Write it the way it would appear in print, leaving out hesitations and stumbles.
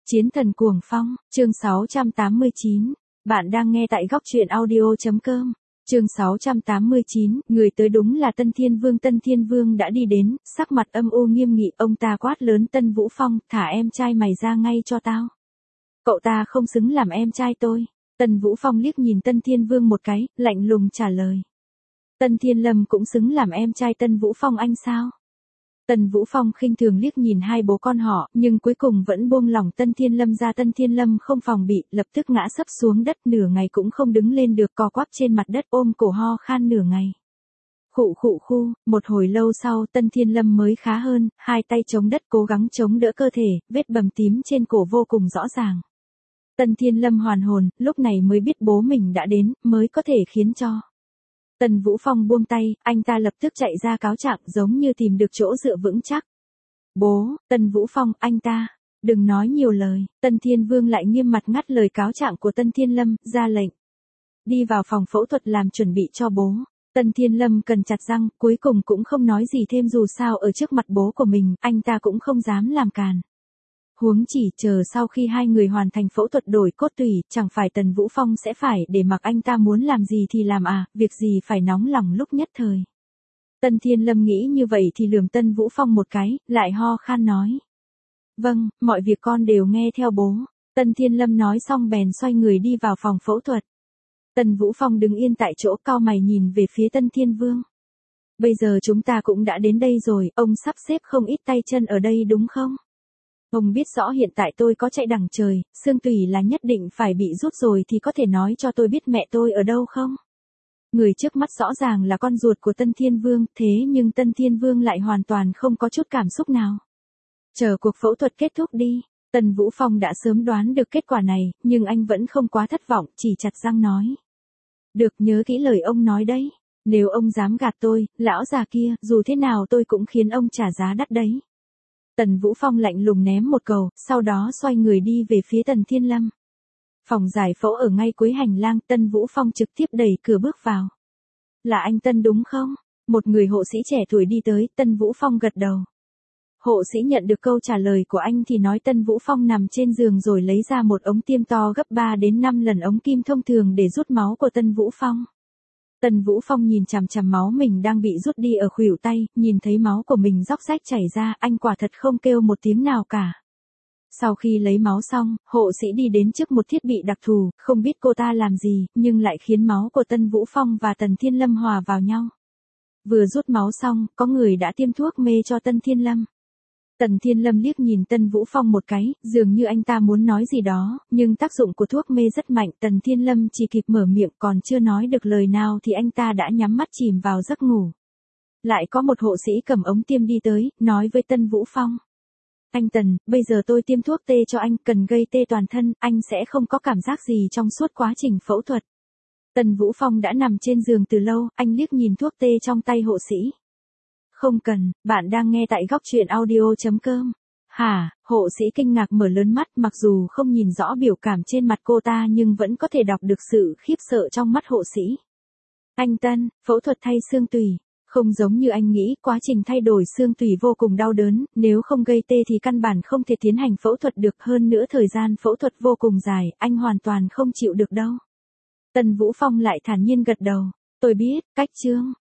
Chiến thần cuồng phong, chương 689. Bạn đang nghe tại góc truyện audio.com. Chương 689, người tới đúng là Tân Thiên Vương. Tân Thiên Vương đã đi đến, sắc mặt âm u nghiêm nghị, ông ta quát lớn Tân Vũ Phong, thả em trai mày ra ngay cho tao. Cậu ta không xứng làm em trai tôi. Tân Vũ Phong liếc nhìn Tân Thiên Vương một cái, lạnh lùng trả lời. Tân Thiên Lâm cũng xứng làm em trai Tân Vũ Phong anh sao? Tân Vũ Phong khinh thường liếc nhìn hai bố con họ, nhưng cuối cùng vẫn buông lỏng Tân Thiên Lâm ra. Tân Thiên Lâm không phòng bị, lập tức ngã sấp xuống đất, nửa ngày cũng không đứng lên được, co quắp trên mặt đất ôm cổ ho khan nửa ngày. Khụ khụ khu, một hồi lâu sau Tân Thiên Lâm mới khá hơn, hai tay chống đất cố gắng chống đỡ cơ thể, vết bầm tím trên cổ vô cùng rõ ràng. Tân Thiên Lâm hoàn hồn, lúc này mới biết bố mình đã đến, mới có thể khiến cho Tân Vũ Phong buông tay, anh ta lập tức chạy ra cáo trạng, giống như tìm được chỗ dựa vững chắc. Bố, Tân Vũ Phong, anh ta, đừng nói nhiều lời. Tân Thiên Vương lại nghiêm mặt ngắt lời cáo trạng của Tân Thiên Lâm, ra lệnh. Đi vào phòng phẫu thuật làm chuẩn bị cho bố. Tân Thiên Lâm cần chặt răng, cuối cùng cũng không nói gì thêm, dù sao ở trước mặt bố của mình, anh ta cũng không dám làm càn. Huống chỉ chờ sau khi hai người hoàn thành phẫu thuật đổi cốt tủy, chẳng phải Tần Vũ Phong sẽ phải để mặc anh ta muốn làm gì thì làm à, việc gì phải nóng lòng lúc nhất thời. Tân Thiên Lâm nghĩ như vậy thì lườm Tân Vũ Phong một cái, lại ho khan nói. Vâng, mọi việc con đều nghe theo bố. Tân Thiên Lâm nói xong bèn xoay người đi vào phòng phẫu thuật. Tần Vũ Phong đứng yên tại chỗ, cau mày nhìn về phía Tân Thiên Vương. Bây giờ chúng ta cũng đã đến đây rồi, ông sắp xếp không ít tay chân ở đây đúng không? Ông biết rõ hiện tại tôi có chạy đằng trời, xương tủy là nhất định phải bị rút rồi, thì có thể nói cho tôi biết mẹ tôi ở đâu không? Người trước mắt rõ ràng là con ruột của Tân Thiên Vương, thế nhưng Tân Thiên Vương lại hoàn toàn không có chút cảm xúc nào. Chờ cuộc phẫu thuật kết thúc đi. Tần Vũ Phong đã sớm đoán được kết quả này, nhưng anh vẫn không quá thất vọng, chỉ chặt răng nói. Được, nhớ kỹ lời ông nói đấy. Nếu ông dám gạt tôi, lão già kia, dù thế nào tôi cũng khiến ông trả giá đắt đấy. Tần Vũ Phong lạnh lùng ném một câu, sau đó xoay người đi về phía Tần Thiên Lâm. Phòng giải phẫu ở ngay cuối hành lang, Tân Vũ Phong trực tiếp đẩy cửa bước vào. Là anh Tân đúng không? Một người hộ sĩ trẻ tuổi đi tới, Tân Vũ Phong gật đầu. Hộ sĩ nhận được câu trả lời của anh thì nói Tân Vũ Phong nằm trên giường rồi lấy ra một ống tiêm to gấp 3 đến 5 lần ống kim thông thường để rút máu của Tân Vũ Phong. Tân Vũ Phong nhìn chằm chằm máu mình đang bị rút đi ở khuỷu tay, nhìn thấy máu của mình róc rách chảy ra, anh quả thật không kêu một tiếng nào cả. Sau khi lấy máu xong, hộ sĩ đi đến trước một thiết bị đặc thù, không biết cô ta làm gì, nhưng lại khiến máu của Tân Vũ Phong và Tần Thiên Lâm hòa vào nhau. Vừa rút máu xong, có người đã tiêm thuốc mê cho Tân Thiên Lâm. Tần Thiên Lâm liếc nhìn Tân Vũ Phong một cái, dường như anh ta muốn nói gì đó, nhưng tác dụng của thuốc mê rất mạnh. Tần Thiên Lâm chỉ kịp mở miệng, còn chưa nói được lời nào thì anh ta đã nhắm mắt chìm vào giấc ngủ. Lại có một hộ sĩ cầm ống tiêm đi tới, nói với Tân Vũ Phong. Anh Tần, bây giờ tôi tiêm thuốc tê cho anh, cần gây tê toàn thân, anh sẽ không có cảm giác gì trong suốt quá trình phẫu thuật. Tần Vũ Phong đã nằm trên giường từ lâu, anh liếc nhìn thuốc tê trong tay hộ sĩ. Không cần, bạn đang nghe tại góc truyện audio.com. Hả, hộ sĩ kinh ngạc mở lớn mắt, mặc dù không nhìn rõ biểu cảm trên mặt cô ta nhưng vẫn có thể đọc được sự khiếp sợ trong mắt hộ sĩ. Anh Tân, phẫu thuật thay xương tủy. Không giống như anh nghĩ, quá trình thay đổi xương tủy vô cùng đau đớn, nếu không gây tê thì căn bản không thể tiến hành phẫu thuật được, hơn nữa thời gian phẫu thuật vô cùng dài, anh hoàn toàn không chịu được đâu. Tần Vũ Phong lại thản nhiên gật đầu. Tôi biết, cách chương.